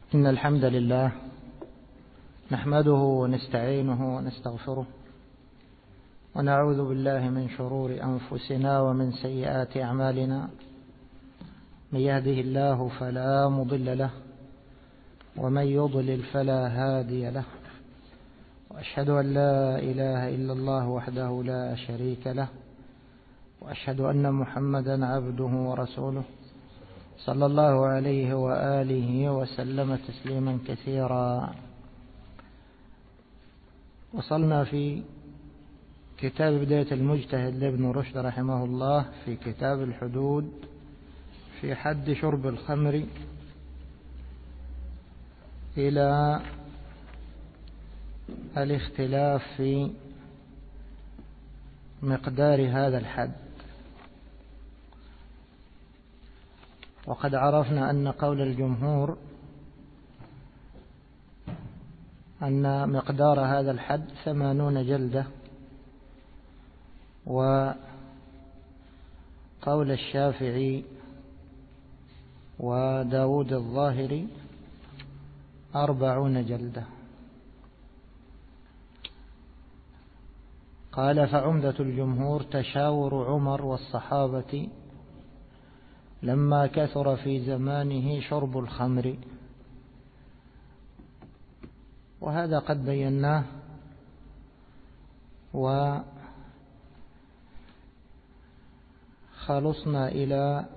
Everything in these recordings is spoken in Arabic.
إن الحمد لله نحمده ونستعينه ونستغفره ونعوذ بالله من شرور أنفسنا ومن سيئات أعمالنا. من يهده الله فلا مضل له ومن يضلل فلا هادي له، وأشهد أن لا إله إلا الله وحده لا شريك له، وأشهد أن محمدا عبده ورسوله صلى الله عليه وآله وسلم تسليما كثيرا. وصلنا في كتاب بداية المجتهد لابن رشد رحمه الله في كتاب الحدود في حد شرب الخمر إلى الاختلاف في مقدار هذا الحد. وقد عرفنا أن قول الجمهور أن مقدار هذا الحد 80 جلدة، وقول الشافعي وداود الظاهري 40 جلدة. قال: فعمدة الجمهور تشاور عمر والصحابة لما كثر في زمانه شرب الخمر. وهذا قد بيناه وخلصنا إلى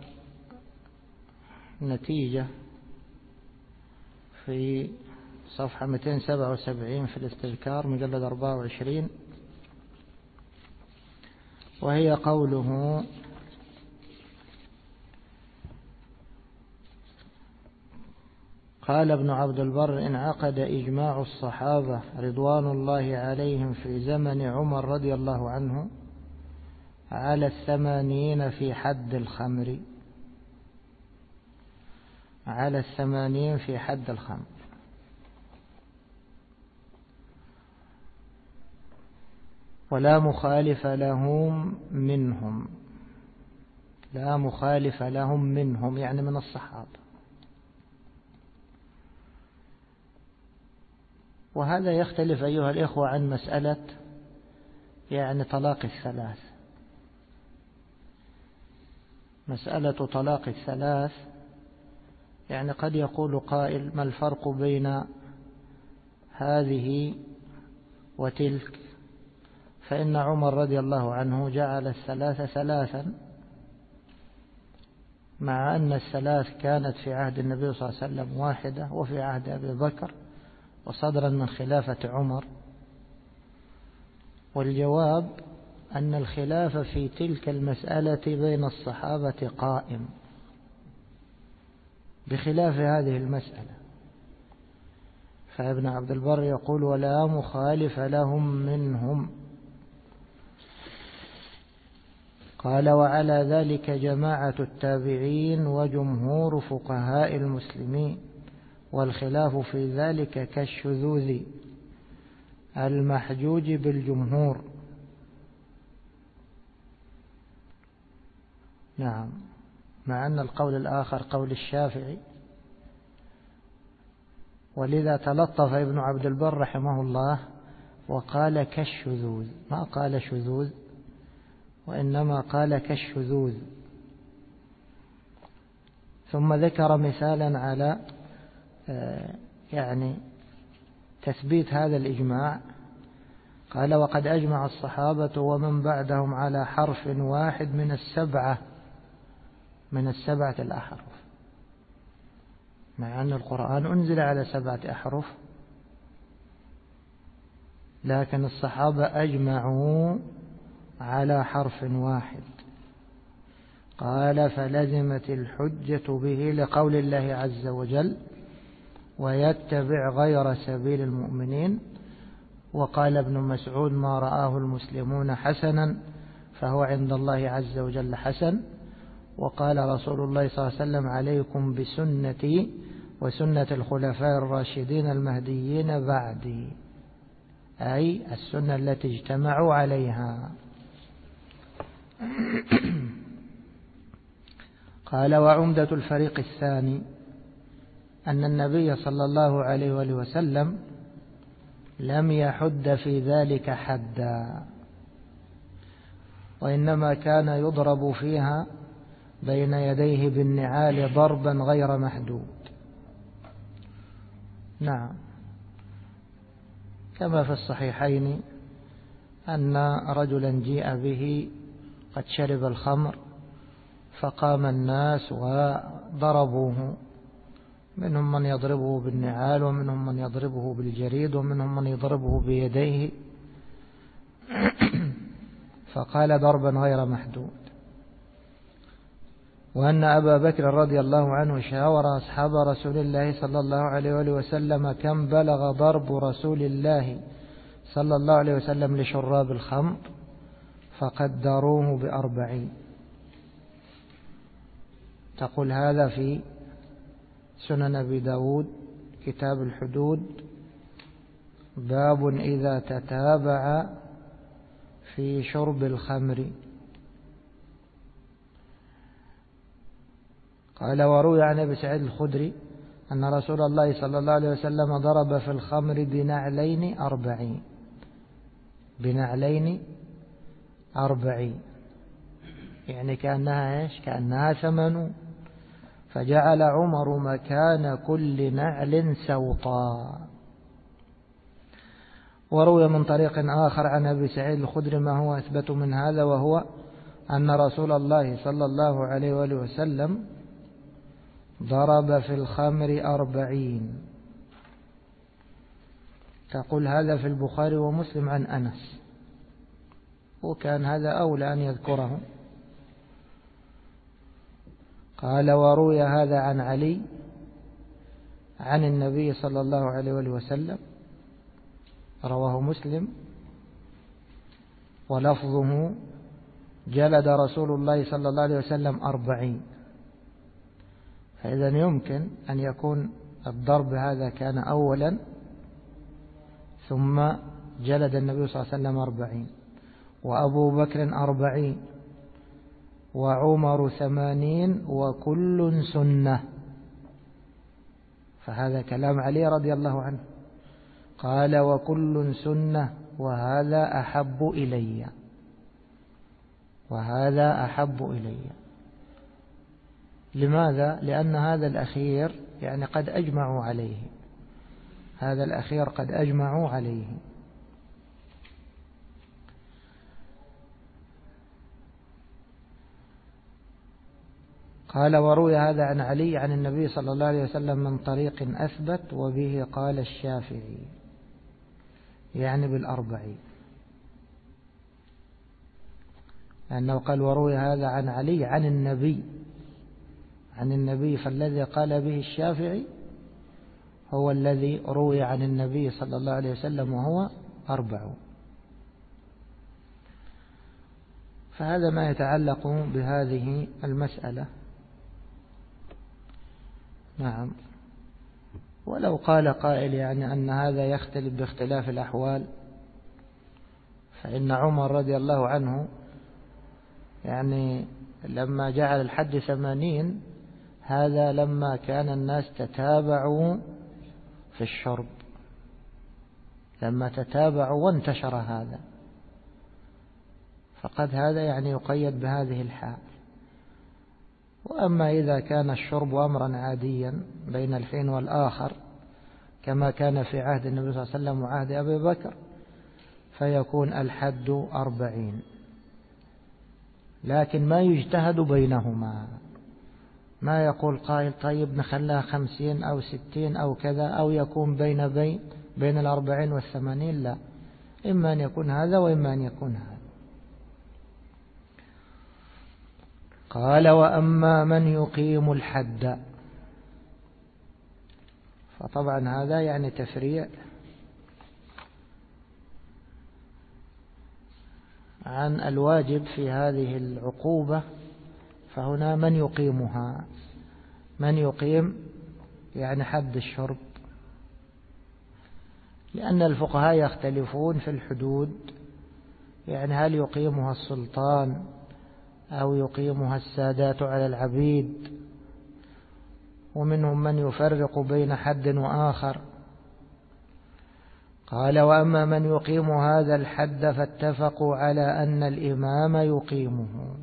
نتيجة في صفحة 277 في الاستذكار مجلد 24، وهي قوله: قال ابن عبد البر: انعقد إجماع الصحابة رضوان الله عليهم في زمن عمر رضي الله عنه على 80 في حد الخمر، على 80 في حد الخمر. ولا مخالف لهم منهم، لا مخالف لهم منهم يعني من الصحابة. وهذا يختلف أيها الإخوة عن مسألة يعني طلاق الثلاث. مسألة طلاق الثلاث يعني قد يقول قائل: ما الفرق بين هذه وتلك؟ فإن عمر رضي الله عنه جعل الثلاث ثلاثا، مع أن الثلاث كانت في عهد النبي صلى الله عليه وسلم واحدة وفي عهد أبي بكر وصدرا من خلافة عمر. والجواب أن الخلاف في تلك المسألة بين الصحابة قائم، بخلاف هذه المسألة. فابن عبد البر يقول: ولا مخالف لهم منهم. قال: وعلى ذلك جماعة التابعين وجمهور فقهاء المسلمين، والخلاف في ذلك كالشذوذ المحجوج بالجمهور. نعم، مع أن القول الآخر قول الشافعي. ولذا تلطف ابن عبد البر رحمه الله وقال كالشذوذ، ما قال شذوذ، وإنما قال كالشذوذ. ثم ذكر مثالا على يعني تثبيت هذا الإجماع. قال: وقد أجمع الصحابة ومن بعدهم على حرف واحد من السبعة الأحرف، مع أن القرآن أنزل على 7 أحرف، لكن الصحابة أجمعوا على حرف واحد. قال: فلزمت الحجة به لقول الله عز وجل: ويتبع غير سبيل المؤمنين. وقال ابن مسعود: ما رآه المسلمون حسنا فهو عند الله عز وجل حسن. وقال رسول الله صلى الله عليه وسلم: عليكم بسنتي وسنة الخلفاء الراشدين المهديين بعدي، أي السنة التي اجتمعوا عليها. قال: وعمدة الفريق الثاني أن النبي صلى الله عليه وآله وسلم لم يحد في ذلك حدا، وإنما كان يضرب فيها بين يديه بالنعال ضربا غير محدود. نعم، كما في الصحيحين أن رجلا جيء به قد شرب الخمر، فقام الناس وضربوه، منهم من يضربه بالنعال، ومنهم من يضربه بالجريد، ومنهم من يضربه بيديه، فقال ضربا غير محدود. وأن أبا بكر رضي الله عنه شاور أصحاب رسول الله صلى الله عليه وآله وسلم كم بلغ ضرب رسول الله صلى الله عليه وسلم لشراب الخمر، فقدروه ب40. تقول هذا في سنن أبي داود كتاب الحدود، باب إذا تتابع في شرب الخمر. قال وروي عن أبي سعيد الخدري أن رسول الله صلى الله عليه وسلم ضرب في الخمر بنعلين 40، بنعلين 40، يعني كأنها إيش؟ كأنها 80. فجعل عمر مكان كل نعل سوطا. وروي من طريق آخر عن أبي سعيد الخدري ما هو أثبت من هذا، وهو أن رسول الله صلى الله عليه وآله وسلم ضرب في الخمر 40. تقول هذا في البخاري ومسلم عن أنس، وكان هذا أولى أن يذكره. قال وروي هذا عن علي عن النبي صلى الله عليه وآله وسلم، رواه مسلم، ولفظه جلد رسول الله صلى الله عليه وسلم 40. فإذا يمكن أن يكون الضرب هذا كان أولا، ثم جلد النبي صلى الله عليه وسلم 40، وأبو بكر 40، وعمر 80، وكل سنة. فهذا كلام علي رضي الله عنه. قال وكل سنة وهذا أحب إلي، وهذا أحب إلي. لماذا؟ لأن هذا الأخير يعني قد أجمعوا عليه، هذا الأخير قد أجمعوا عليه. قال وروي هذا عن علي عن النبي صلى الله عليه وسلم من طريق أثبت، وبه قال الشافعي، يعني بال40، لأنه قال وروي هذا عن علي عن النبي، عن النبي، فالذي قال به الشافعي هو الذي روي عن النبي صلى الله عليه وسلم، وهو 40. فهذا ما يتعلق بهذه المسألة. نعم. ولو قال قائل يعني أن هذا يختلف باختلاف الأحوال، فإن عمر رضي الله عنه يعني لما جعل الحد 80 هذا لما كان الناس تتابعوا في الشرب، لما تتابعوا وانتشر هذا، فقد هذا يعني يقيد بهذه الحال. وأما إذا كان الشرب أمرا عاديا بين الحين والآخر كما كان في عهد النبي صلى الله عليه وسلم وعهد أبي بكر، فيكون الحد 40، لكن ما يجتهد بينهما، ما يقول قائل طيب نخلها 50 أو 60 أو كذا، أو يكون بين 40 و80، لا، إما أن يكون هذا وإما أن يكون هذا. قال وأما من يقيم الحد، فطبعا هذا يعني تفريع عن الواجب في هذه العقوبة. فهنا من يقيمها، من يقيم يعني حد الشرب، لأن الفقهاء يختلفون في الحدود، يعني هل يقيمها السلطان أو يقيمها السادات على العبيد، ومنهم من يفرق بين حد وآخر. قال وأما من يقيم هذا الحد فاتفقوا على أن الإمام يقيمه،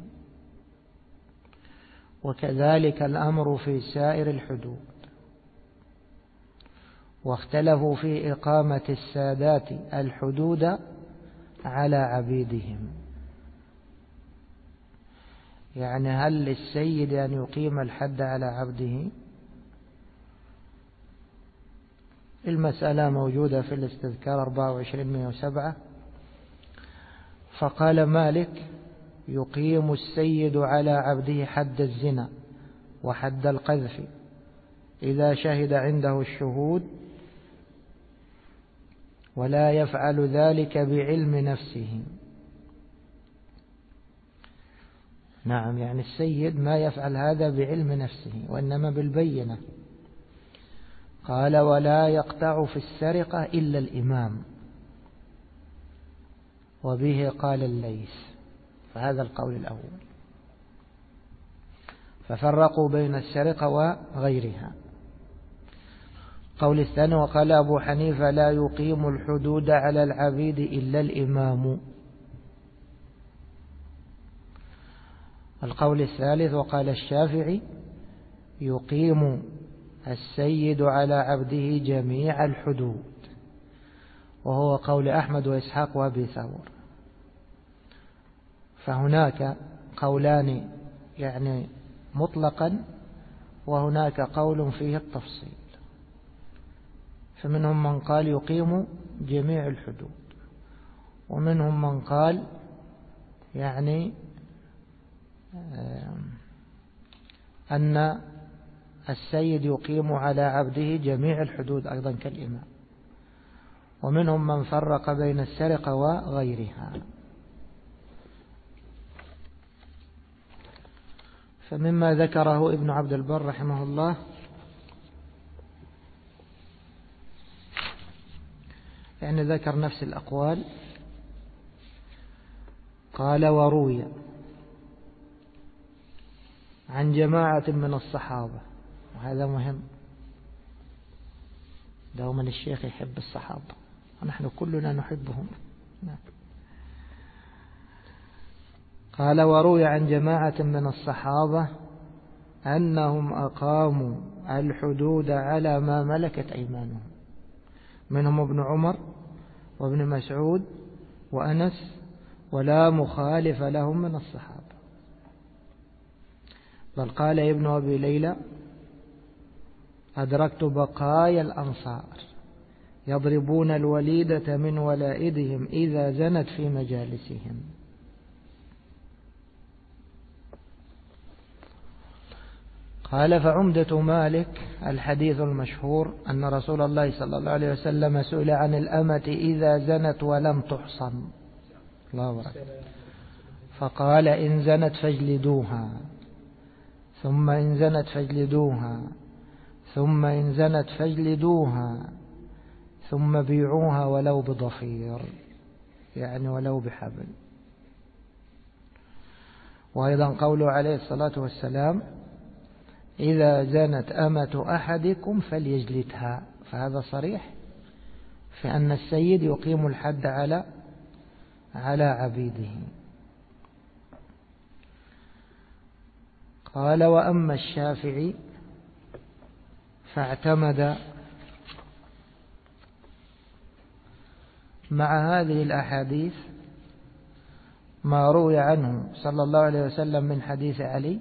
وكذلك الأمر في سائر الحدود، واختلفوا في إقامة السادات الحدود على عبيدهم. يعني هل للسيد أن يقيم الحد على عبده؟ المسألة موجودة في الاستذكار 24-107. فقال مالك يقيم السيد على عبده حد الزنا وحد القذف إذا شهد عنده الشهود، ولا يفعل ذلك بعلم نفسه. نعم، يعني السيد ما يفعل هذا بعلم نفسه وإنما بالبينة. قال ولا يقطع في السرقة إلا الإمام، وبه قال الليث، فهذا القول الأول. ففرقوا بين السرقة وغيرها. قول الثاني وقال أبو حنيفة لا يقيم الحدود على العبيد إلا الإمام. القول الثالث وقال الشافعي يقيم السيد على عبده جميع الحدود، وهو قول أحمد وإسحاق وأبي ثور. فهناك قولان يعني مطلقا، وهناك قول فيه التفصيل. فمنهم من قال يقيم جميع الحدود، ومنهم من قال يعني أن السيد يقيم على عبده جميع الحدود أيضا كالإمام، ومنهم من فرق بين السرقة وغيرها. فمما ذكره ابن عبد البر رحمه الله يعني ذكر نفس الأقوال. قال وروي عن جماعة من الصحابة، وهذا مهم، دوما الشيخ يحب الصحابة ونحن كلنا نحبهم. قال وروي عن جماعة من الصحابة أنهم أقاموا الحدود على ما ملكت أيمانهم، منهم ابن عمر وابن مسعود وأنس، ولا مخالف لهم من الصحابة. بل قال ابن أبي ليلى أدركت بقايا الأنصار يضربون الوليدة من ولائدهم إذا زنت في مجالسهم. قال فعمدة مالك الحديث المشهور أن رسول الله صلى الله عليه وسلم سئل عن الأمة إذا زنت ولم تحصن، الله أكبر، فقال إن زنت فاجلدوها، ثم إن زنت فاجلدوها، ثم إن زنت فاجلدوها، ثم بيعوها ولو بضفير، يعني ولو بحبل. وأيضا قوله عليه الصلاة والسلام إذا زنت أمة أحدكم فليجلدها، فهذا صريح في أن السيد يقيم الحد على عبيده. قال وأما الشافعي فاعتمد مع هذه الأحاديث ما روي عنه صلى الله عليه وسلم من حديث علي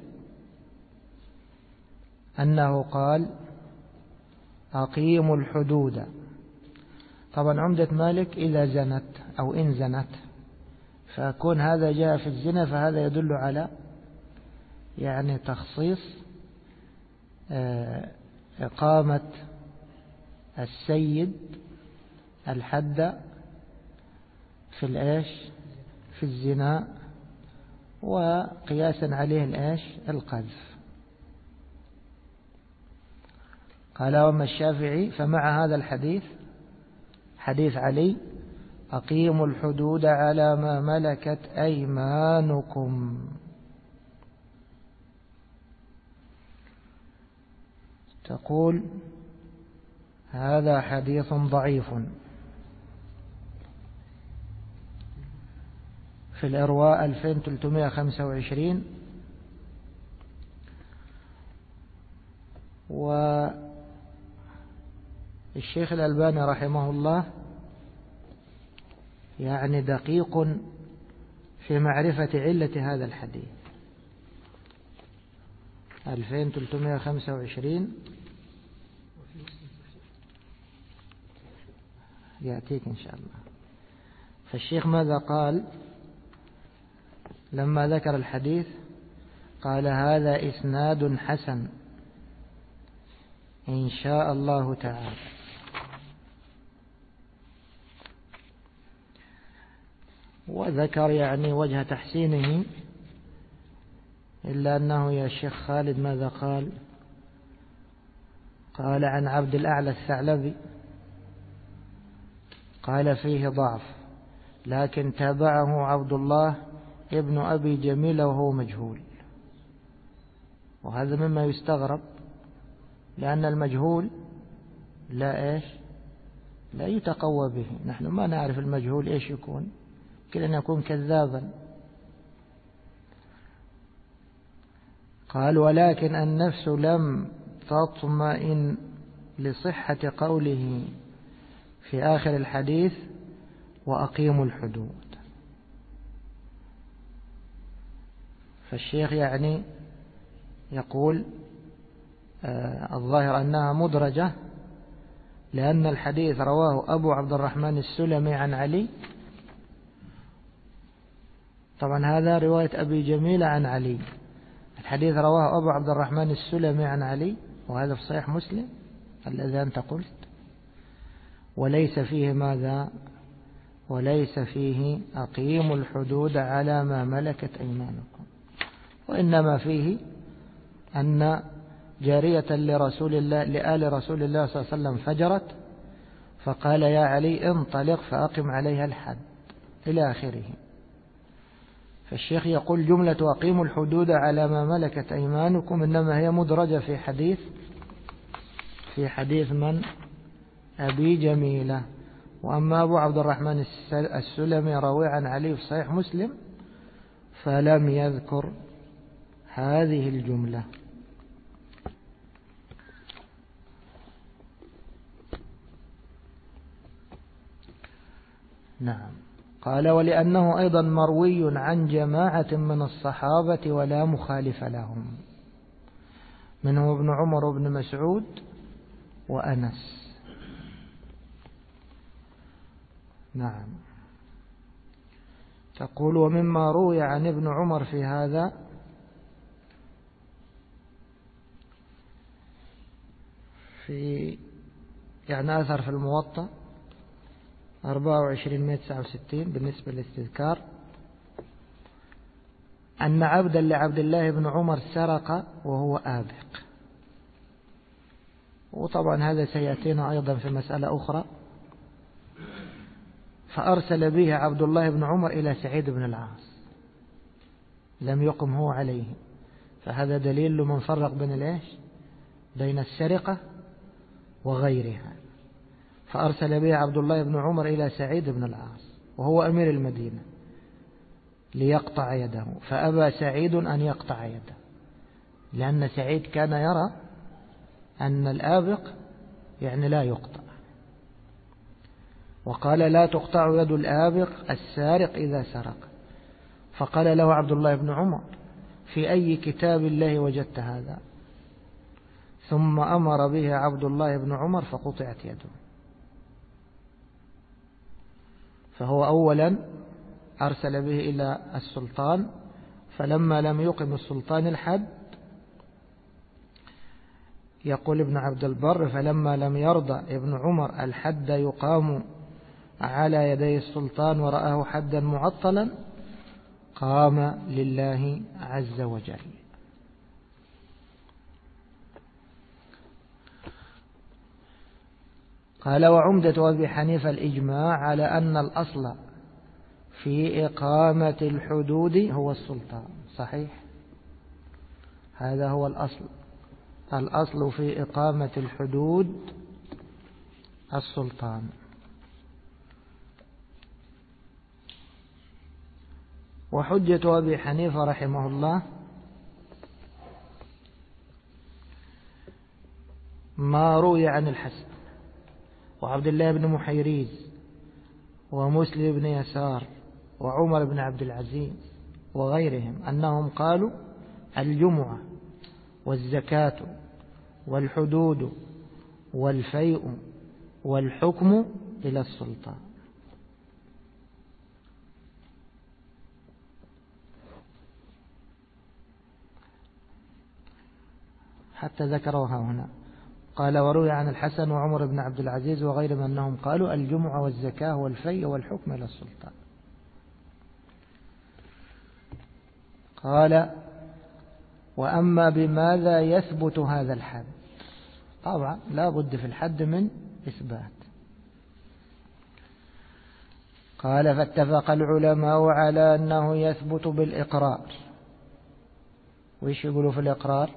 أنه قال أقيموا الحدود. طبعا عمدة مالك إذا زنت أو إن زنت، فكون هذا جاء في الزنا فهذا يدل على يعني تخصيص إقامة السيد الحد في الإيش في الزنا، وقياسا عليه الإيش القذف. قال وأما الشافعي فمع هذا الحديث حديث علي أقيموا الحدود على ما ملكت أيمانكم. تقول هذا حديث ضعيف. في الإرواء 2325. والشيخ الألباني رحمه الله يعني دقيق في معرفة علة هذا الحديث. 2325 يأتيك إن شاء الله. فالشيخ ماذا قال لما ذكر الحديث؟ قال هذا إسناد حسن إن شاء الله تعالى. وذكر يعني وجه تحسينه، إلا أنه يا شيخ خالد ماذا قال؟ قال عن عبد الأعلى الثعلبي قال فيه ضعف، لكن تابعه عبد الله ابن أبي جميل وهو مجهول. وهذا مما يستغرب، لأن المجهول لا يتقوى به. نحن ما نعرف المجهول إيش يكون، يمكن أن يكون كذابا. قال ولكن النفس لم تطمئن لصحة قوله في آخر الحديث وأقيموا الحدود. فالشيخ يعني يقول الظاهر أنها مدرجة، لأن الحديث رواه أبو عبد الرحمن السلمي عن علي. طبعا هذا رواية أبي جميل عن علي. الحديث رواه أبو عبد الرحمن السلمي عن علي، وهذا في صحيح مسلم الذي أنت قلت. وليس فيه ماذا؟ وليس فيه أقيموا الحدود على ما ملكت أيمانكم، وإنما فيه أن جارية لرسول الله لآل رسول الله صلى الله عليه وسلم فجرت، فقال يا علي انطلق فأقم عليها الحد إلى آخره. فالشيخ يقول جملة أقيموا الحدود على ما ملكت أيمانكم إنما هي مدرجة في حديث من؟ أبي جميلة. وأما أبو عبد الرحمن السلمي روي عن علي في صحيح مسلم فلم يذكر هذه الجملة. نعم. قال ولأنه أيضا مروي عن جماعة من الصحابة ولا مخالف لهم، منهم ابن عمر وابن مسعود وأنس. نعم. تقول ومما روي عن ابن عمر في هذا في يعني أثر في الموطأ 2469 بالنسبة للاستذكار، أن عبدا لعبد الله بن عمر سرق وهو آبق. وطبعا هذا سيأتينا أيضا في مسألة أخرى. فأرسل به عبد الله بن عمر إلى سعيد بن العاص، لم يقم هو عليه. فهذا دليل من فرق بين السرقة وغيرها. فأرسل به عبد الله بن عمر إلى سعيد بن العاص وهو أمير المدينة ليقطع يده، فأبى سعيد أن يقطع يده، لأن سعيد كان يرى أن الآبق يعني لا يقطع، وقال لا تقطع يد الآبق السارق إذا سرق. فقال له عبد الله بن عمر في أي كتاب الله وجدت هذا؟ ثم أمر به عبد الله بن عمر فقطعت يده. فهو أولا أرسل به إلى السلطان، فلما لم يقم السلطان الحد يقول ابن عبد البر فلما لم يرضى ابن عمر الحد يقام على يدي السلطان ورآه حدا معطلا قام لله عز وجل. قال وعمدة أبي حنيفة الإجماع على أن الأصل في إقامة الحدود هو السلطان. صحيح، هذا هو الأصل الأصل في إقامة الحدود السلطان. وحجة أبي حنيفة رحمه الله ما روي عن الحسن وعبد الله بن محيريز ومسلم بن يسار وعمر بن عبد العزيز وغيرهم أنهم قالوا الجمعة والزكاة والحدود والفيء والحكم إلى السلطان. حتى ذكروها هنا، قال وروي عن الحسن وعمر بن عبد العزيز وغيرهم أنهم قالوا الجمعة والزكاة والفيء والحكم إلى السلطان. قال وأما بماذا يثبت هذا الحد؟ طبعا لا بد في الحد من إثبات. قال فاتفق العلماء على أنه يثبت بالإقرار. وإيش يقولوا في الإقرار؟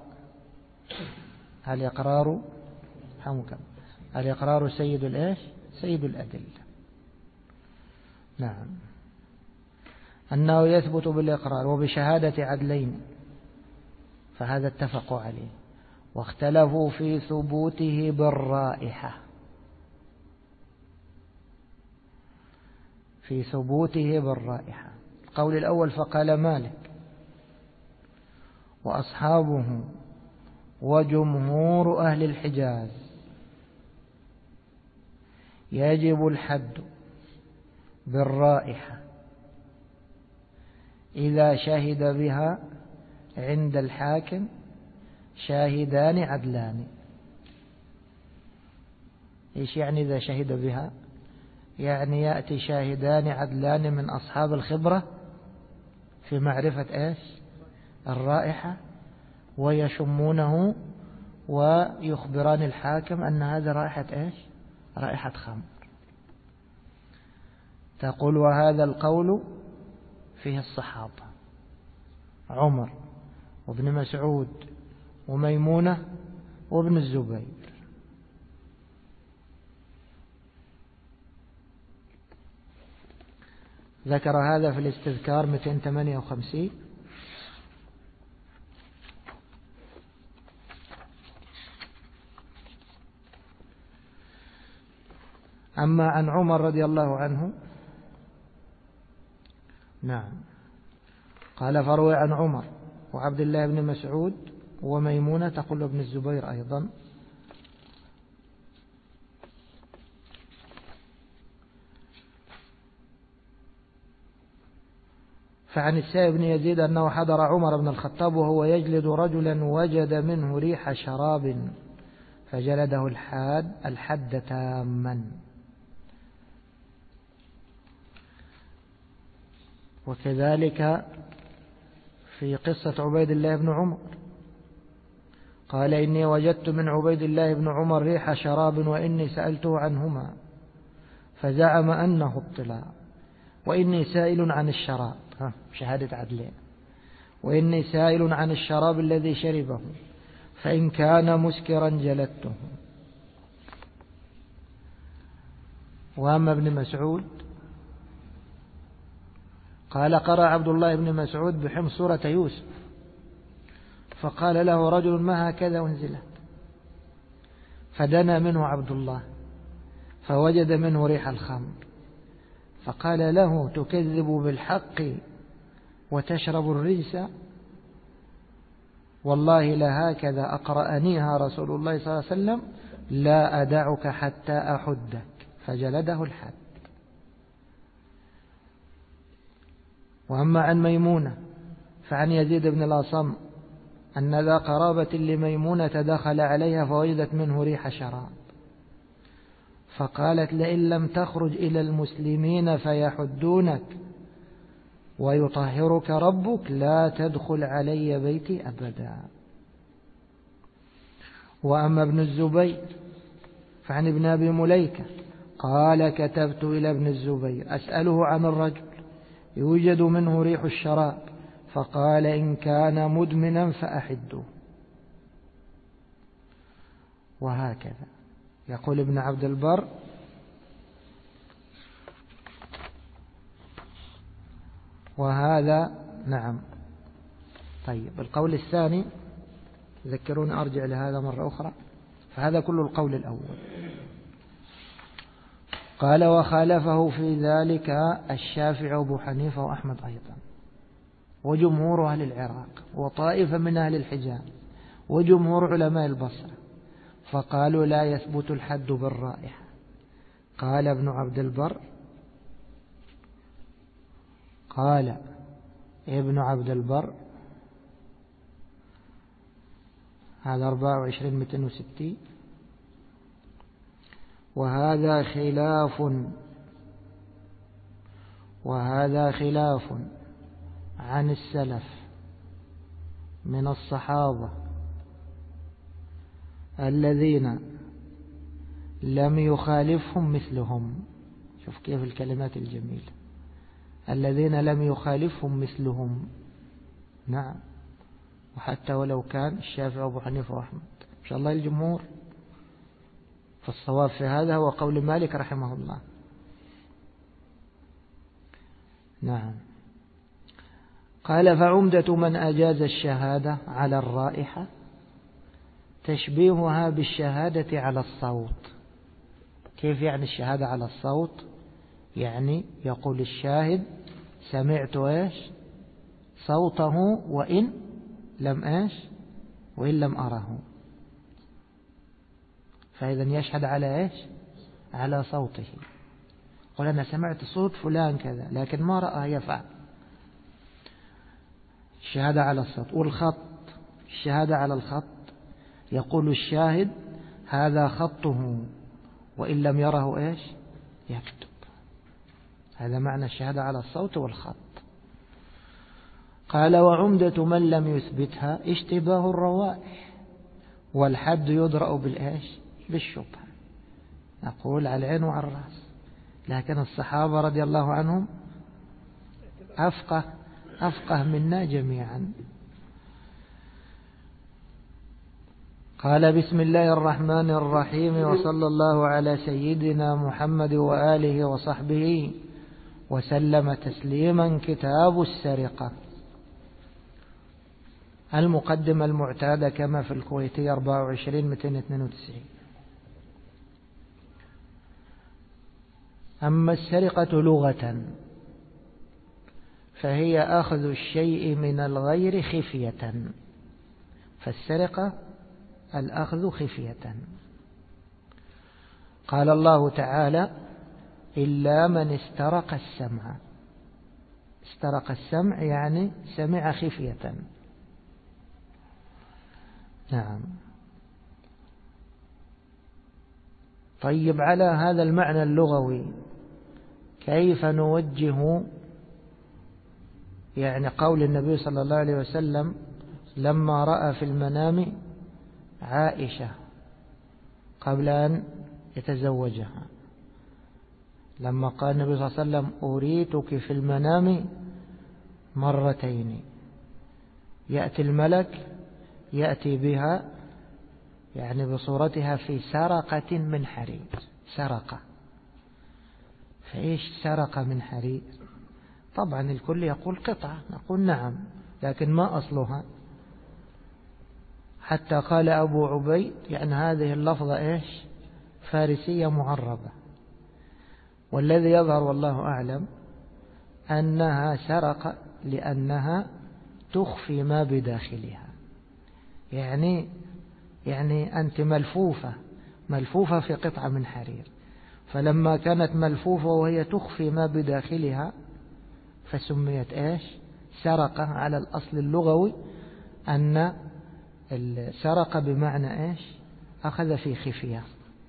الإقرار الإقرار سيد الإيش؟ سيد الأدلة. نعم، أنه يثبت بالإقرار وبشهادة عدلين، فهذا اتفقوا عليه. واختلفوا في ثبوته بالرائحة، في ثبوته بالرائحة. القول الأول فقال مالك وأصحابه وجمهور أهل الحجاز يجب الحد بالرائحة إذا شهد بها عند الحاكم شاهدان عدلان. إيش يعني إذا شهد بها؟ يعني يأتي شاهدان عدلان من أصحاب الخبرة في معرفة إيش؟ الرائحة، ويشمونه ويخبران الحاكم أن هذا رائحة إيش؟ رائحة خمر. تقول وهذا القول فيه الصحابة عمر وابن مسعود وميمونة وابن الزبير. ذكر هذا في الاستذكار 258. أما عن عمر رضي الله عنه، نعم، قال فروي عن عمر وعبد الله بن مسعود وميمونة تقول ابن الزبير أيضا. فعن السائب بن يزيد أنه حضر عمر بن الخطاب وهو يجلد رجلا وجد منه ريح شراب فجلده الحد تاما. وكذلك في قصة عبيد الله بن عمر قال إني وجدت من عبيد الله بن عمر ريح شراب وإني سألته عنهما فزعم أنه اطلاع وإني سائل عن الشراب، شهادة عدلين، وإني سائل عن الشراب الذي شربه فإن كان مسكرا جلدته. وأما ابن مسعود قال قرأ عبد الله بن مسعود بحمص سورة يوسف فقال له رجل ما هكذا أنزلت، فدنا منه عبد الله فوجد منه ريح الخمر فقال له تكذب بالحق وتشرب الرجس؟ والله لهكذا أقرأنيها رسول الله صلى الله عليه وسلم لا أدعك حتى أحدك، فجلده الحد. وأما عن ميمونة فعن يزيد بن الأصم أن ذا قرابة لميمونة دخل عليها فوجدت منه ريح شراب فقالت لئن لم تخرج إلى المسلمين فيحدونك ويطهرك ربك لا تدخل علي بيتي أبدا. وأما ابن الزبير فعن ابن أبي مليكة قال كتبت إلى ابن الزبير أسأله عن الرجل يوجد منه ريح الشراب فقال إن كان مدمنا فأحده. وهكذا. يقول ابن عبد البر: وهذا نعم. طيب القول الثاني، ذكروني أرجع لهذا مرة أخرى. فهذا كل القول الأول. قال: وخالفه في ذلك الشافعي وأبو حنيفة وأحمد أيضا، وجمهور أهل العراق، وطائفة من أهل الحجاز، وجمهور علماء البصرة، فقالوا لا يثبت الحد بالرائحة. قال ابن عبد البر: قال ابن عبد البر، هذا 24/260: وهذا خلاف عن السلف من الصحابة الذين لم يخالفهم مثلهم. شوف كيف الكلمات الجميلة: الذين لم يخالفهم مثلهم. نعم، وحتى ولو كان الشافعي وأبو حنيفة وأحمد، إن شاء الله الجمهور. فالصواب في هذا هو قول مالك رحمه الله. نعم. قال: فعمدة من أجاز الشهادة على الرائحة تشبيهها بالشهادة على الصوت. كيف يعني الشهادة على الصوت؟ يعني يقول الشاهد: سمعت إيش؟ صوته وإن لم أره. فإذا يشهد على إيش؟ على صوته. قل: أنا سمعت صوت فلان كذا لكن ما رأى يفعل. الشهادة على الصوت. والخط، الشهادة على الخط، يقول الشاهد: هذا خطه، وإن لم يره إيش؟ يكتب. هذا معنى الشهادة على الصوت والخط. قال: وعمدة من لم يثبتها اشتباه الروائح، والحد يدرأ بالإيش؟ بالشبهة. نقول على العين وعلى الرأس، لكن الصحابة رضي الله عنهم أفقه منا جميعا. قال: بسم الله الرحمن الرحيم، وصلى الله على سيدنا محمد وآله وصحبه وسلم تسليما. كتاب السرقة. المقدمة المعتادة كما في الكويتية 24/292. أما السرقة لغة فهي أخذ الشيء من الغير خفية. فالسرقة الأخذ خفية. قال الله تعالى: إلا من استرق السمع. استرق السمع يعني سمع خفية. نعم. طيب، على هذا المعنى اللغوي كيف نوجه يعني قول النبي صلى الله عليه وسلم لما رأى في المنام عائشة قبل أن يتزوجها، لما قال النبي صلى الله عليه وسلم: أريتك في المنام مرتين، يأتي الملك يأتي بها يعني بصورتها في سرقة من حرير. سرقة، فإيش سرقة من حرير؟ طبعا الكل يقول قطعة، نقول نعم، لكن ما أصلها. حتى قال أبو عبيد يعني هذه اللفظة إيش؟ فارسية معربة. والذي يظهر والله أعلم أنها سرقة لأنها تخفي ما بداخلها. يعني أنت ملفوفة في قطعة من حرير، فلما كانت ملفوفة وهي تخفي ما بداخلها فسميت إيش؟ سرقة، على الأصل اللغوي أن السرقة بمعنى إيش؟ أخذ في خفية.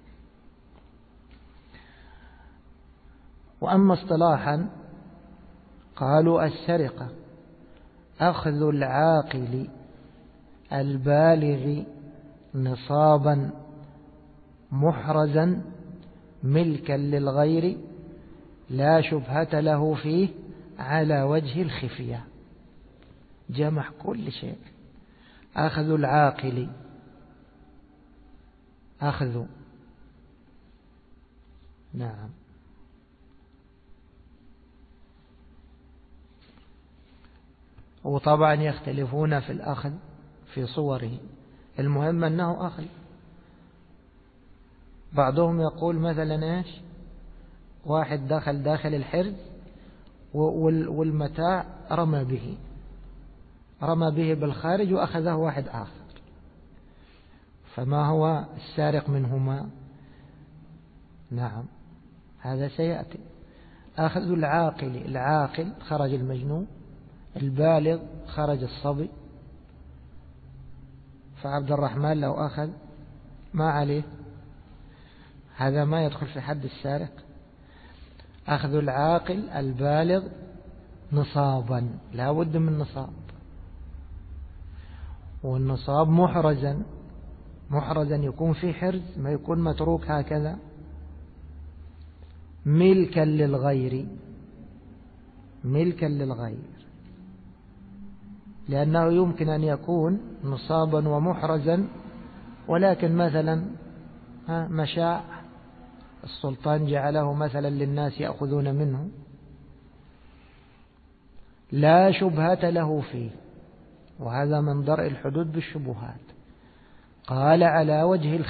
وأما اصطلاحا قالوا: السرقة أخذ العاقل البالغ نصابا محرزا ملكا للغير لا شبهة له فيه على وجه الخفية. جمع كل شيء. أخذ العاقل أخذ. نعم. وطبعا يختلفون في الأخذ في صوره، المهم أنه أخذ. بعضهم يقول مثلا إيش، واحد داخل الحرز والمتاع رمى به بالخارج وأخذه واحد آخر، فما هو السارق منهما؟ نعم هذا سيأتي. أخذ العاقل خرج المجنون، البالغ خرج الصبي. فعبد الرحمن لو أخذ ما عليه، هذا ما يدخل في حد السارق. أخذ العاقل البالغ نصابا، لا بد من نصاب، والنصاب محرزا يكون في حرز، ما يكون متروك هكذا. ملكا للغير، لأنه يمكن أن يكون نصابا ومحرزا، ولكن مثلا مشاع السلطان جعله مثلا للناس يأخذون منه، لا شبهة له فيه، وهذا من درء الحدود بالشبهات. قال على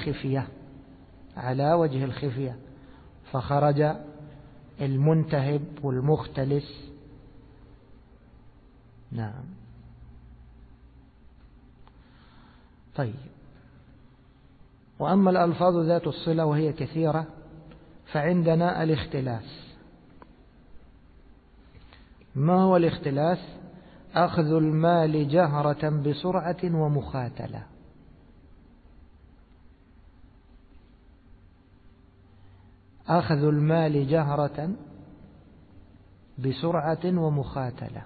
وجه الخفية، فخرج المنتهب والمختلس. نعم. طيب، وأما الألفاظ ذات الصلة وهي كثيرة فعندنا الاختلاس. ما هو الاختلاس؟ أخذ المال جهرة بسرعة ومخاتلة. أخذ المال جهرة بسرعة ومخاتلة،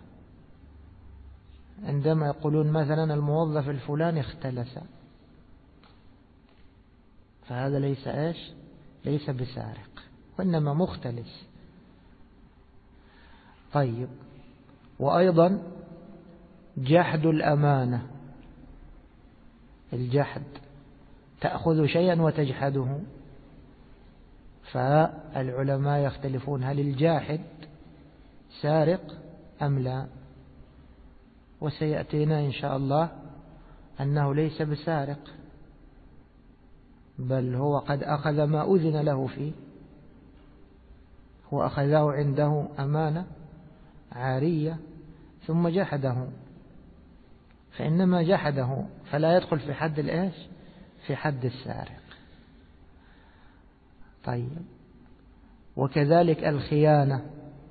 عندما يقولون مثلا الموظف الفلاني اختلس، فهذا ليس بسارق، وإنما مختلس. طيب، وأيضا جحد الأمانة، الجحد تأخذ شيئا وتجحده، فالعلماء يختلفون هل الجاحد سارق أم لا، وسيأتينا إن شاء الله أنه ليس بسارق، بل هو قد أخذ ما أذن له فيه، هو أخذه عنده أمانة عارية ثم جحده، فإنما جحده فلا يدخل في حد الإيش، في حد السارق. طيب، وكذلك الخيانة.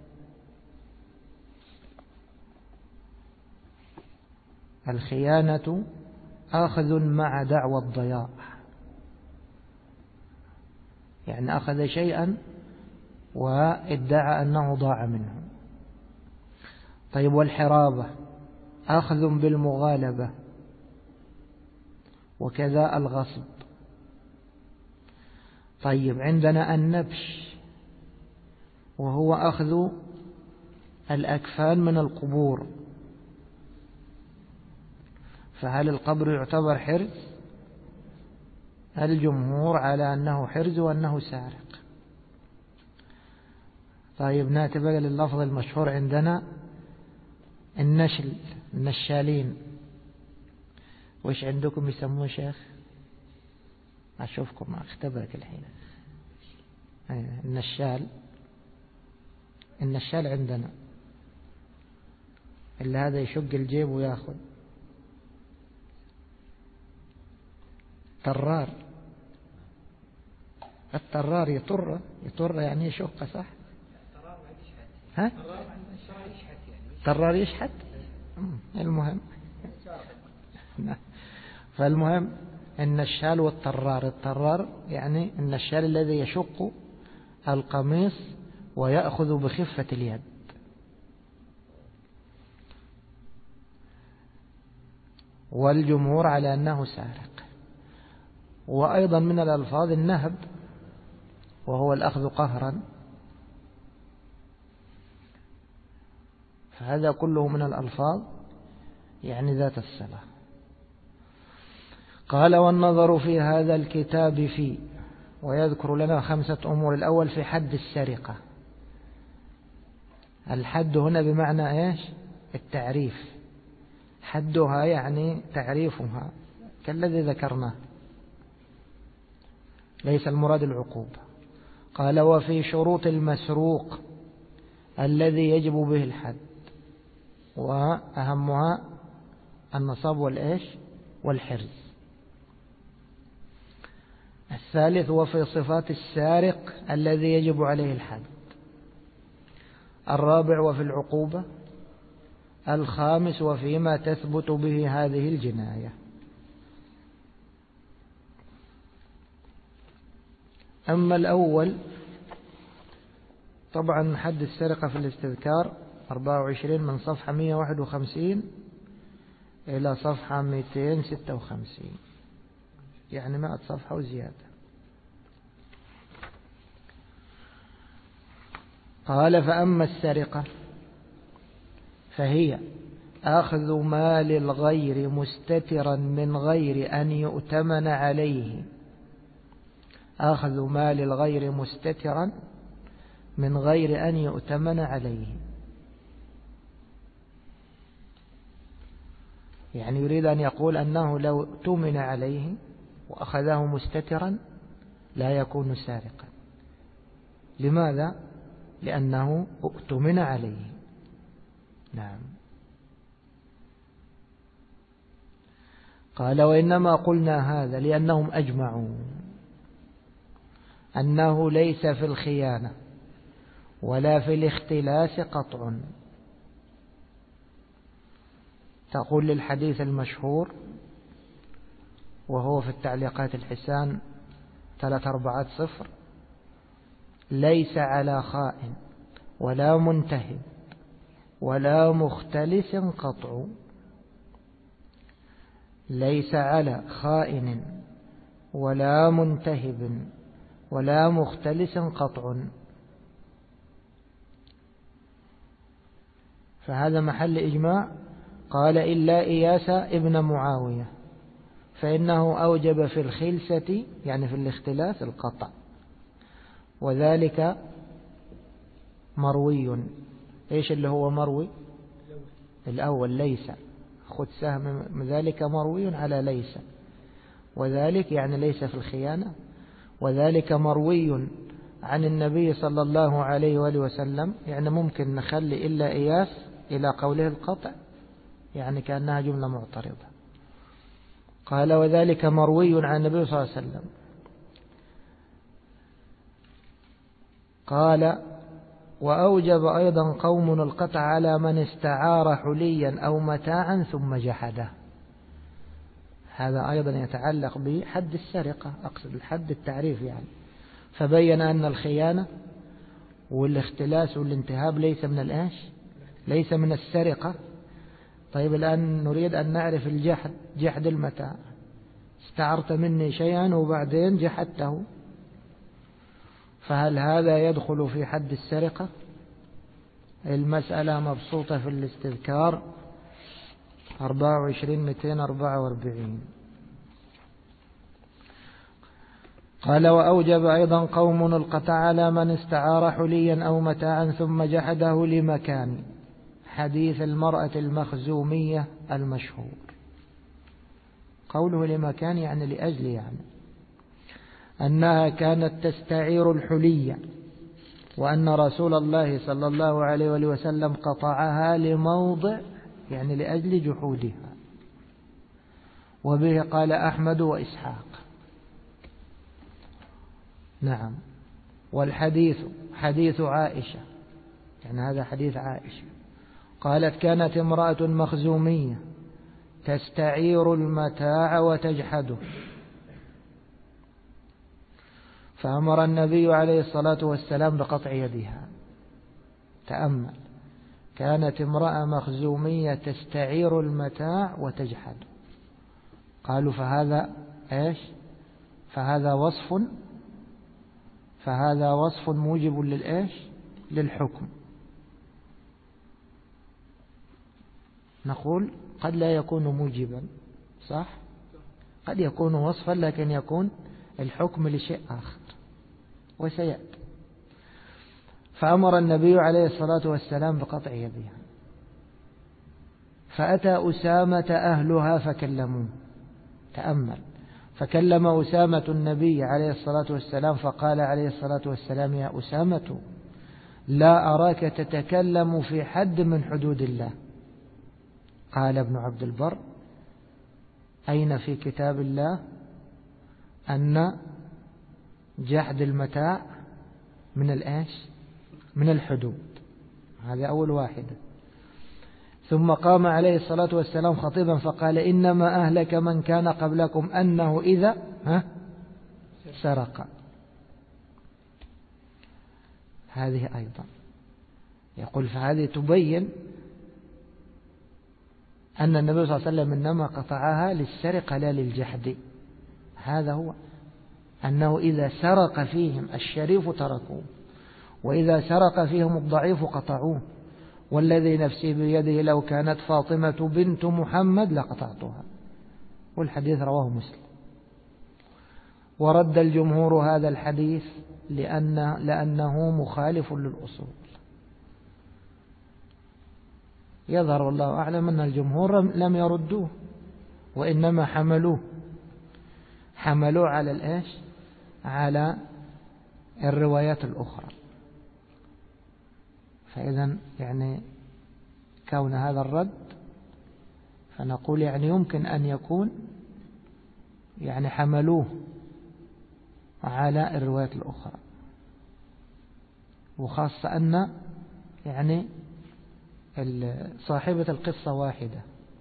الخيانة آخذ مع دعوى الضياع، يعني أخذ شيئا وادعى أنه ضاع منه. طيب، والحرابة أخذ بالمغالبة، وكذا الغصب. طيب، عندنا النبش، وهو أخذ الأكفان من القبور، فهل القبر يعتبر حرز؟ الجمهور على أنه حرز وأنه سارق. طيب، نأتي بقى لللفظ المشهور عندنا، النشل، النشالين. وإيش عندكم يسموه شيخ؟ أشوفكم أختبرك الحين. النشال عندنا اللي هذا يشق الجيب وياخذ. الطرار يطر يعني يشق، صح؟ ها؟ طرار يشحت. المهم فالمهم النشال والطرار. الطرار يعني النشال الذي يشق القميص ويأخذ بخفة اليد. والجمهور على أنه سارق. وأيضا من الألفاظ النهب، وهو الأخذ قهرا، فهذا كله من الألفاظ يعني ذات الصلة. قال والنظر في هذا الكتاب فيه، ويذكر لنا 5 أمور. الأول في حد السرقة. الحد هنا بمعنى إيش؟ التعريف، حدها يعني تعريفها كالذي ذكرناه، ليس المراد العقوبة. قال وفي شروط المسروق الذي يجب به الحد، وأهمها النصاب والإيش والحرز. الثالث وفي صفات السارق الذي يجب عليه الحد. الرابع وفي العقوبة. الخامس وفيما تثبت به هذه الجناية. أما الأول طبعا حد السرقة في الاستذكار 24 من صفحة 151 إلى صفحة 256، يعني 100 صفحة وزيادة. قال فأما السرقة فهي أخذ مال الغير مستترا من غير أن يؤتمن عليه. أخذ مال الغير مستترا من غير أن يؤتمن عليه، يعني يريد أن يقول أنه لو اؤتمن عليه وأخذه مستترا لا يكون سارقا. لماذا؟ لأنه اؤتمن عليه. نعم. قال وإنما قلنا هذا لأنهم أجمعوا أنه ليس في الخيانة ولا في الاختلاس قطع. تقول للحديث المشهور وهو في التعليقات الحسان 340 ليس على خائن ولا منتهب ولا مختلس قطع. ليس على خائن ولا منتهب ولا مختلس قطع، فهذا محل إجماع. قال إلا إياس ابن معاوية فإنه أوجب في الخلسة يعني في الاختلاس القطع، وذلك مروي. إيش اللي هو مروي؟ الأول ليس، خذ سهم من ذلك مروي على ليس، وذلك يعني ليس في الخيانة، وذلك مروي عن النبي صلى الله عليه وآله وسلم، يعني ممكن نخلي إلا إياس إلى قوله القطع، يعني كأنها جملة معترضة. قال وذلك مروي عن النبي صلى الله عليه وسلم. قال وأوجب أيضا قوم القطع على من استعار حليا أو متاعا ثم جحده. هذا أيضا يتعلق بحد السرقة، أقصد الحد التعريف يعني. فبين أن الخيانة والاختلاس والانتهاب ليس من الإيش؟ ليس من السرقة. طيب الآن نريد أن نعرف الجحد، جحد المتاع. استعرت مني شيئا وبعدين جحدته، فهل هذا يدخل في حد السرقة؟ المسألة مبسوطة في الاستذكار 24-244. قال وأوجب أيضا قوم القطع على من استعار حليا أو متاعا ثم جحده لمكان حديث المرأة المخزومية المشهور. قوله لمكان يعني لأجل، يعني أنها كانت تستعير الحلية، وأن رسول الله صلى الله عليه وسلم قطعها لموضع يعني لأجل جحودها. وبه قال أحمد وإسحاق. نعم. والحديث حديث عائشة، يعني هذا حديث عائشة قالت كانت امرأة مخزومية تستعير المتاع وتجحده، فأمر النبي عليه الصلاة والسلام بقطع يدها. تأمل، كانت امرأة مخزومية تستعير المتاع وتجحده. قالوا فهذا إيش؟ فهذا وصف موجب للإيش؟ للحكم. نقول قد لا يكون موجبا، صح؟ قد يكون وصفا لكن يكون الحكم لشيء آخر وسيأتي. فأمر النبي عليه الصلاة والسلام بقطع يدها، فأتى أسامة أهلها فكلموه. تأمل، فكلم أسامة النبي عليه الصلاة والسلام فقال عليه الصلاة والسلام: يا أسامة، لا أراك تتكلم في حد من حدود الله. قال ابن عبد البر: أين في كتاب الله أن جحد المتاع من الإيش؟ من الحدود؟ هذه أول واحدة. ثم قام عليه الصلاة والسلام خطيبا فقال: إنما أهلك من كان قبلكم أنه إذا سرق. هذه أيضا يقول، فهذه تبين أن النبي صلى الله عليه وسلم إنما قطعها للسرقة لا للجحد. هذا هو، أنه إذا سرق فيهم الشريف تركوه، وإذا سرق فيهم الضعيف قطعوه. والذي نفسي بيده لو كانت فاطمة بنت محمد لقطعتها. والحديث رواه مسلم. ورد الجمهور هذا الحديث لأنه مخالف للأصول. يظهر والله أعلم أن الجمهور لم يردوه، وإنما حملوه على الإيش؟ على الروايات الأخرى. فإذا يعني كون هذا الرد، فنقول يعني يمكن أن يكون يعني حملوه على الروايات الأخرى، وخاصة أن يعني صاحبة القصة واحدة.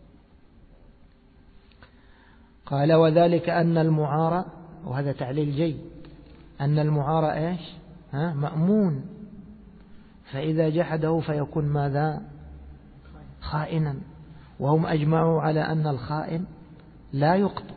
قال: وذلك أن المعارة، وهذا تعليل جيد، أن المعارة إيش؟ مأمون، فإذا جحده فيكون ماذا؟ خائنا، وهم أجمعوا على أن الخائن لا يقطع.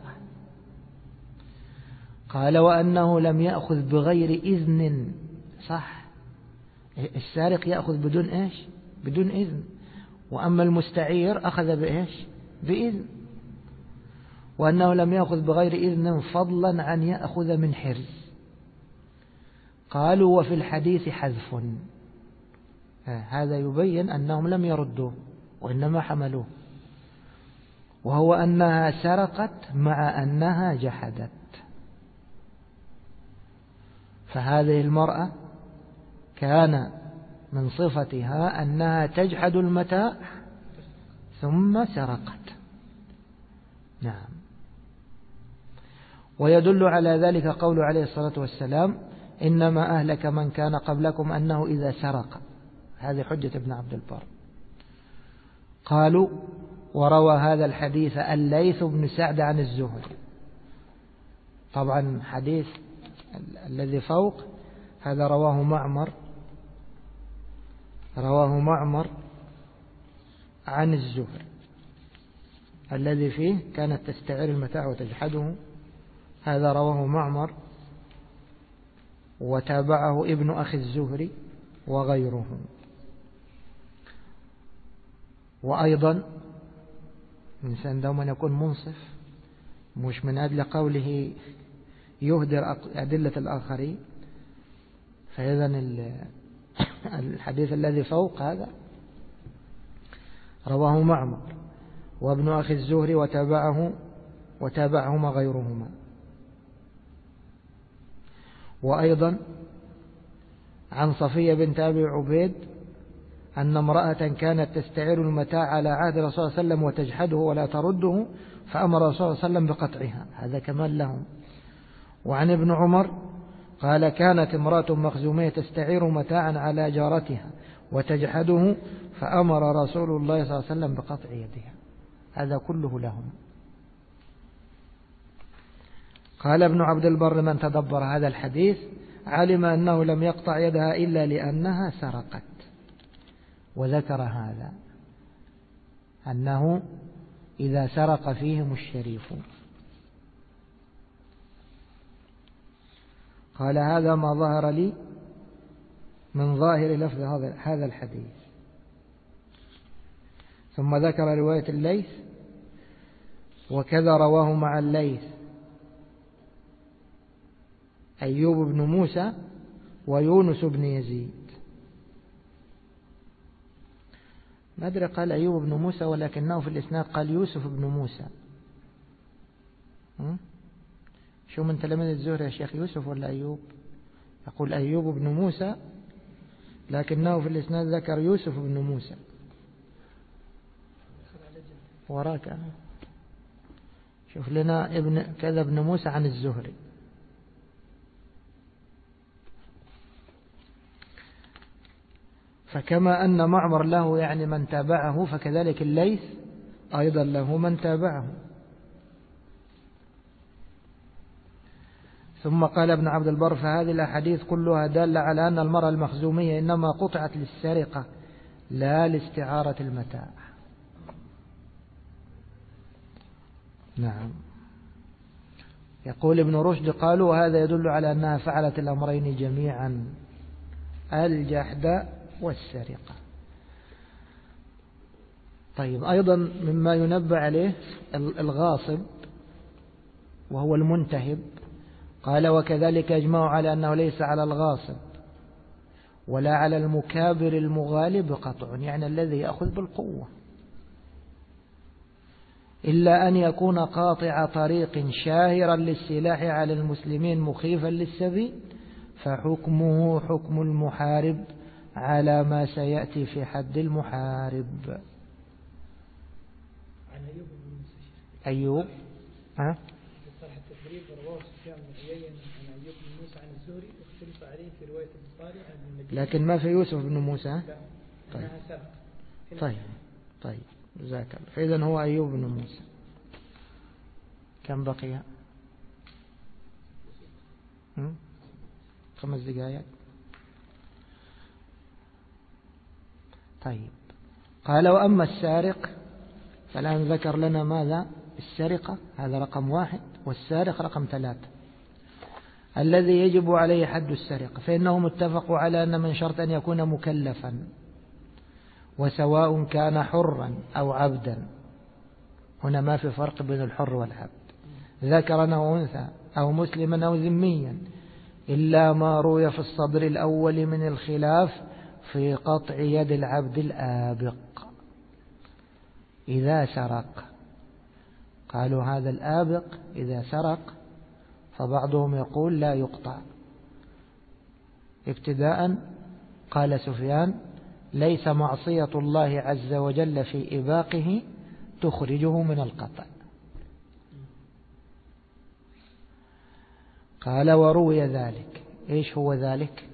قال: وأنه لم يأخذ بغير إذن. صح، السارق يأخذ بدون إيش؟ بدون إذن، وأما المستعير أخذ بإيش؟ بإذن. وأنه لم يأخذ بغير إذن فضلا عن يأخذ من حرز. قالوا: وفي الحديث حذف. هذا يبين أنهم لم يردوه وإنما حملوه، وهو أنها سرقت مع أنها جحدت. فهذه المرأة كان من صفتها أنها تجحد المتاع ثم سرقت. نعم. ويدل على ذلك قول عليه الصلاة والسلام: إنما أهلك من كان قبلكم أنه إذا سرق. هذه حجة ابن عبد البر. قالوا: وروى هذا الحديث الليث بن سعد عن الزهري. طبعا حديث الذي فوق هذا رواه معمر عن الزهري، الذي فيه كانت تستعير المتاع وتجحده. هذا رواه معمر وتابعه ابن أخي الزهري وغيره. وأيضا الإنسان دوما يكون منصف، مش من أجل قوله يهدر أدلة الآخرين. فإذا الحديث الذي فوق هذا رواه معمر وابن أخي الزهري وتابعهما غيرهما. وأيضا عن صفية بنت أبي عبيد أن امرأة كانت تستعير المتاع على عهد رسول الله صلى الله عليه وسلم وتجحده ولا ترده، فأمر رسول الله صلى الله عليه وسلم بقطعها. هذا كمال لهم. وعن ابن عمر قال: كانت امرأة مخزومية تستعير متاعا على جارتها وتجحده، فأمر رسول الله صلى الله عليه وسلم بقطع يدها. هذا كله لهم. قال ابن عبد البر: من تدبر هذا الحديث علم أنه لم يقطع يدها إلا لأنها سرقت. وذكر هذا أنه إذا سرق فيهم الشريف. قال: هذا ما ظهر لي من ظاهر لفظ هذا الحديث. ثم ذكر رواية الليث: وكذا رواه مع الليث أيوب بن موسى ويونس بن يزيد. ما أدري قال أيوب بن موسى، ولكنه في الإسناد قال يوسف بن موسى. شو من تلاميذ الزهري يا شيخ، يوسف ولا أيوب؟ يقول أيوب بن موسى، لكنه في الإسناد ذكر يوسف بن موسى. وراك شوف لنا ابن كذا ابن موسى عن الزهري. فكما أن معمر له يعني من تابعه، فكذلك الليث أيضا له من تابعه. ثم قال ابن عبد البر: فهذه الأحاديث كلها دالة على أن المرأة المخزومية إنما قطعت للسرقة لا لاستعارة المتاع. نعم. يقول ابن رشد: قالوا هذا يدل على أنها فعلت الأمرين جميعا، الجحد والسرقة. طيب، أيضا مما ينبه عليه الغاصب وهو المنتهب. قال: وكذلك يجمع على أنه ليس على الغاصب ولا على المكابر المغالب قطع، يعني الذي يأخذ بالقوة، إلا أن يكون قاطع طريق شاهرا للسلاح على المسلمين مخيفا للسبيل، فحكمه حكم المحارب على ما سيأتي في حد المحارب. عن أيوب بن موسى. أيوب صحيح التدريب رواه سفيان بن عيينة عن أيوب بن موسى عن الزهري، واختلف عليه في رواية البخاري عن ابن المديني، لكن ما في يوسف بن موسى. لا، أنها سبق. طيب جزاك الله. فإذن هو أيوب بن موسى. كم بقي؟ 5 دقائق. طيب، قال: وأما السارق فالآن ذكر لنا ماذا؟ السرقة، هذا رقم 1، والسارق رقم 3 الذي يجب عليه حد السرقة. فإنهم اتفقوا على أن من شرط أن يكون مكلفا، وسواء كان حرا أو عبدا، هنا ما في فرق بين الحر والعبد، ذكرا أو أنثى أو مسلما أو ذميا، إلا ما روي في الصدر الأول من الخلاف في قطع يد العبد الآبق إذا سرق. قالوا هذا الآبق إذا سرق، فبعضهم يقول لا يقطع. ابتداء قال سفيان: ليس معصية الله عز وجل في إباقه تخرجه من القطع. قال: وروي ذلك. إيش هو ذلك؟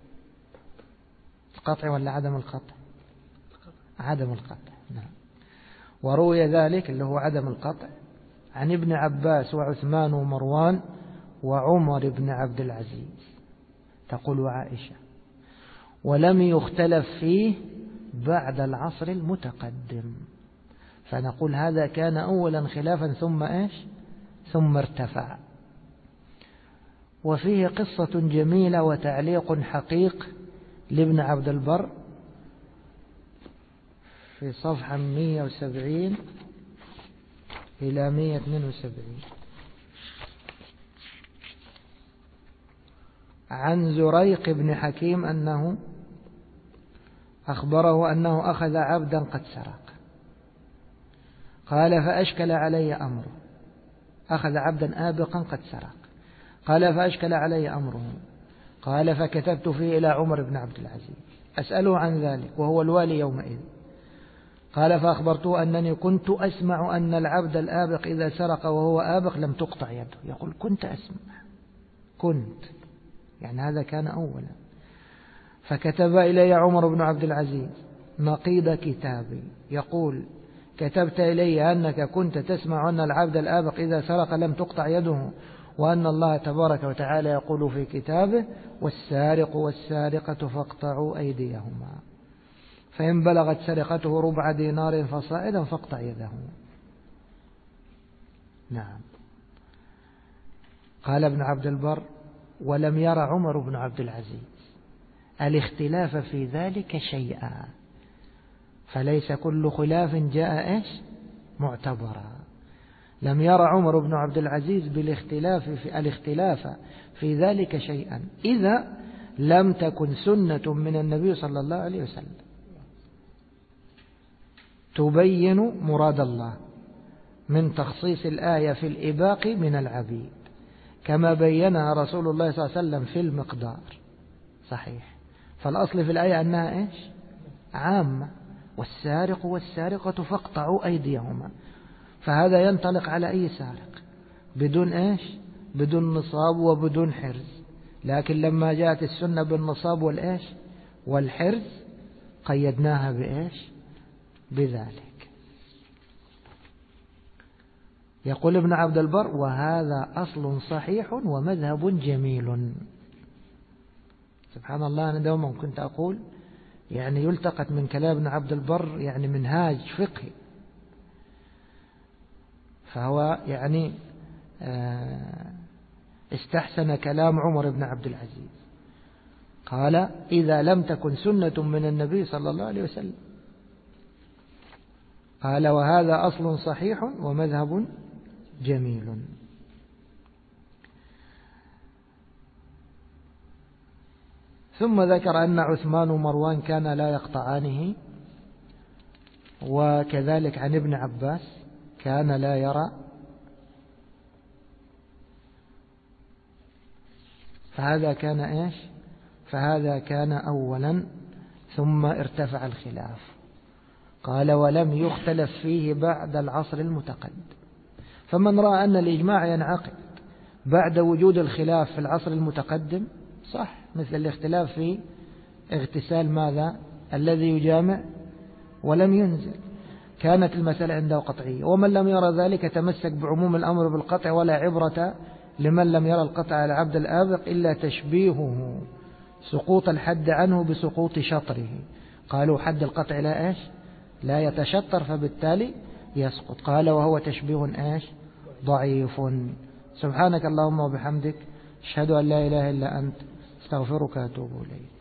القطع ولا عدم القطع؟ عدم القطع، نعم. وروي ذلك اللي هو عدم القطع عن ابن عباس وعثمان ومروان وعمر بن عبد العزيز، تقول عائشة، ولم يختلف فيه بعد العصر المتقدم. فنقول هذا كان أولا خلافا ثم إيش؟ ثم ارتفع. وفيه قصة جميلة وتعليق حقيق لابن عبد البر في صفحة 170 إلى 172 عن زريق بن حكيم أنه أخبره أنه أخذ عبدا قد سرق. قال: فأشكل علي أمره. أخذ عبدا آبقا قد سرق. قال: فأشكل علي أمره. قال: فكتبت فيه إلى عمر بن عبد العزيز أسأله عن ذلك وهو الوالي يومئذ. قال: فأخبرته أنني كنت أسمع أن العبد الآبق إذا سرق وهو آبق لم تقطع يده. يقول كنت أسمع، كنت يعني هذا كان أولا. فكتب إلي عمر بن عبد العزيز نقيض كتابي يقول: كتبت إلي أنك كنت تسمع أن العبد الآبق إذا سرق لم تقطع يده، وأن الله تبارك وتعالى يقول في كتابه: والسارق والسارقة فاقطعوا أيديهما، فإن بلغت سرقته ربع دينار فصاعدا فاقطع يده. نعم. قال ابن عبد البر: ولم يرى عمر بن عبد العزيز الاختلاف في ذلك شيئا، فليس كل خلاف جاء إيش؟ معتبرا. لم يرى عمر بن عبد العزيز الاختلاف في ذلك شيئا إذا لم تكن سنة من النبي صلى الله عليه وسلم تبين مراد الله من تخصيص الآية في الإباق من العبيد كما بينها رسول الله صلى الله عليه وسلم في المقدار. صحيح. فالأصل في الآية أنها إيش؟ عامة. والسارق والسارقة فاقطعوا أيديهما. فهذا ينطلق على أي سارق بدون إيش؟ بدون نصاب وبدون حرز. لكن لما جاءت السنة بالنصاب والإيش؟ والحرز قيدناها بإيش؟ بذلك. يقول ابن عبد البر: وهذا أصل صحيح ومذهب جميل. سبحان الله، أنا دوما كنت أقول يعني يلتقط من كلام ابن عبد البر يعني منهاج فقهي. فهو يعني استحسن كلام عمر بن عبد العزيز. قال: إذا لم تكن سنة من النبي صلى الله عليه وسلم. قال: وهذا أصل صحيح ومذهب جميل. ثم ذكر أن عثمان ومروان كان لا يقطعانه، وكذلك عن ابن عباس كان لا يرى. فهذا كان إيش؟ فهذا كان أولا، ثم ارتفع الخلاف. قال: ولم يختلف فيه بعد العصر المتقدم. فمن رأى أن الإجماع ينعقد بعد وجود الخلاف في العصر المتقدم صح، مثل الاختلاف في اغتسال ماذا؟ الذي يجامع ولم ينزل، كانت المسألة عنده قطعية. ومن لم يرى ذلك تمسك بعموم الأمر بالقطع، ولا عبرة لمن لم يرى القطع على عبد الآبق إلا تشبيهه سقوط الحد عنه بسقوط شطره. قالوا: حد القطع لا إيش؟ لا يتشطر، فبالتالي يسقط. قال: وهو تشبيه إيش؟ ضعيف. سبحانك اللهم وبحمدك، أشهد أن لا إله إلا أنت، استغفرك وأتوب إليك.